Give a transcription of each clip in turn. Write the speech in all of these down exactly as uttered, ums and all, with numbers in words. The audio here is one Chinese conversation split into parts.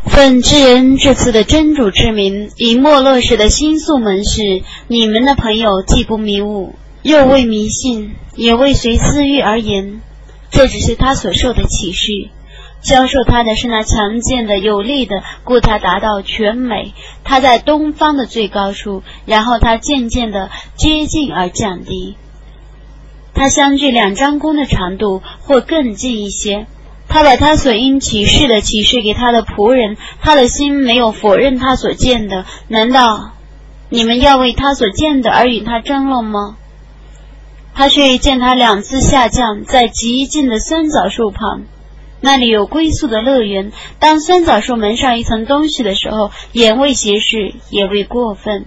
奉至仁至慈的真主之名，以没落时的新宿门市，你们的朋友既不迷雾，又未迷信，也未随私欲而言，这只是他所受的启示。教授他的是那强健的有力的，故他达到全美，他在东方的最高处，然后他渐渐的接近而降低，他相距两张弓的长度或更近一些。他把他所应启示的启示给他的仆人，他的心没有否认他所见的，难道你们要为他所见的而与他争论吗？他却见他两次下降在极近的酸枣树旁，那里有归宿的乐园。当酸枣树门上一层东西的时候，也未斜视，也未过分。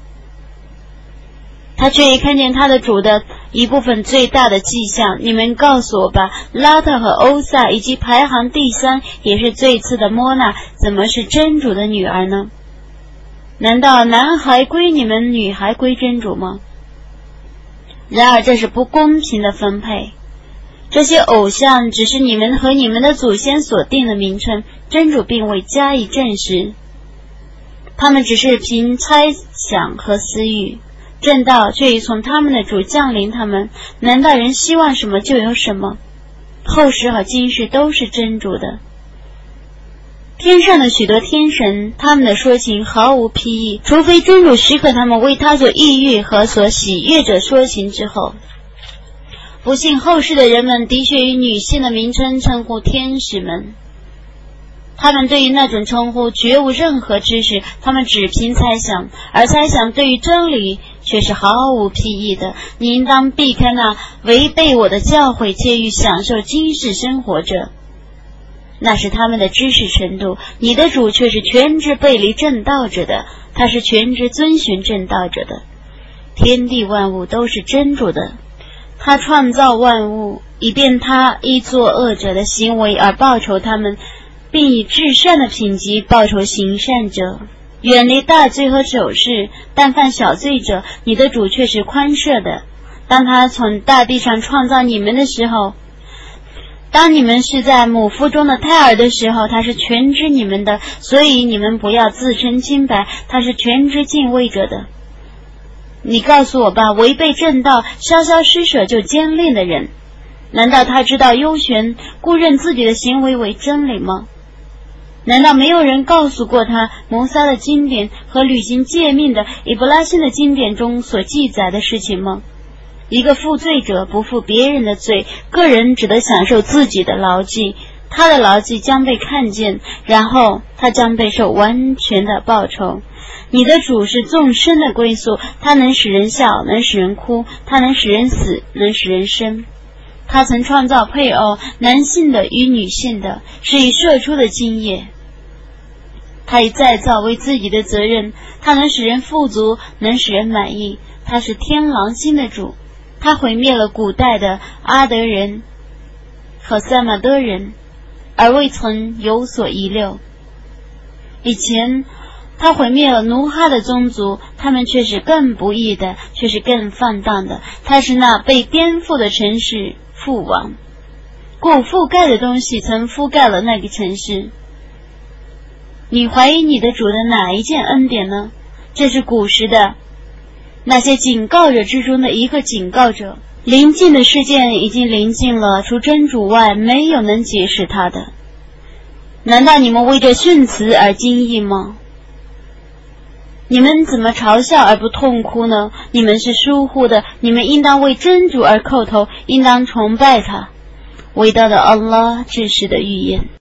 他却看见他的主的一部分最大的迹象。你们告诉我吧，拉特和欧萨以及排行第三也是最次的摩纳，怎么是真主的女儿呢？难道男孩归你们，女孩归真主吗？然而这是不公平的分配。这些偶像只是你们和你们的祖先所定的名称，真主并未加以证实，他们只是凭猜想和私欲，正道却已从他们的主降临他们。难道人希望什么就有什么？后世和今世都是真主的。天上的许多天神，他们的说情毫无裨益，除非真主许可他们为他所抑郁和所喜悦者说情之后。不信后世的人们的确以女性的名称称呼天使们，他们对于那种称呼绝无任何知识，他们只凭猜想，而猜想对于真理却是毫无裨益的。你应当避开那违背我的教诲且欲享受今世生活者，那是他们的知识程度。你的主却是全知背离正道者的，他是全知遵循正道者的。天地万物都是真主的，他创造万物，以便他依作恶者的行为而报酬他们，并以至善的品级报酬行善者。远离大罪和丑事，但犯小罪者，你的主却是宽赦的。当他从大地上创造你们的时候，当你们是在母腹中的胎儿的时候，他是全知你们的，所以你们不要自称清白，他是全知敬畏者的。你告诉我吧，违背正道、稍稍施舍就坚定的人，难道他知道幽玄，故认自己的行为为真理吗？难道没有人告诉过他摩萨的经典和履行诫命的以布拉辛的经典中所记载的事情吗？一个负罪者不负别人的罪，个人只得享受自己的牢记，他的牢记将被看见，然后他将被受完全的报酬。你的主是众生的归宿，他能使人笑，能使人哭，他能使人死，能使人生。他曾创造配偶，男性的与女性的，是以射出的精液。他以再造为自己的责任，他能使人富足，能使人满意。他是天狼星的主，他毁灭了古代的阿德人和萨马德人，而未曾有所遗留。以前他毁灭了奴哈的宗族，他们却是更不义的，却是更放荡的。他是那被颠覆的城市父王，故覆盖的东西曾覆盖了那个城市。你怀疑你的主的哪一件恩典呢？这是古时的那些警告者之中的一个警告者。临近的事件已经临近了，除真主外没有能解释它的。难道你们为这训词而惊异吗？你们怎么嘲笑而不痛哭呢？你们是疏忽的，你们应当为真主而叩头，应当崇拜他。伟大的安拉至实的预言。